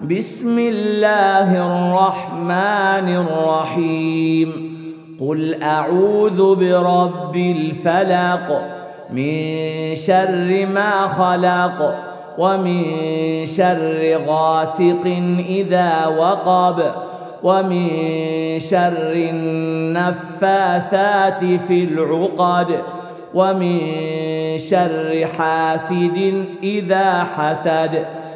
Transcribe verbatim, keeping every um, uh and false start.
بسم الله الرحمن الرحيم. قل أعوذ برب الفلق من شر ما خلق ومن شر غاسق إذا وقب ومن شر النفاثات في العقد ومن شر حاسد إذا حسد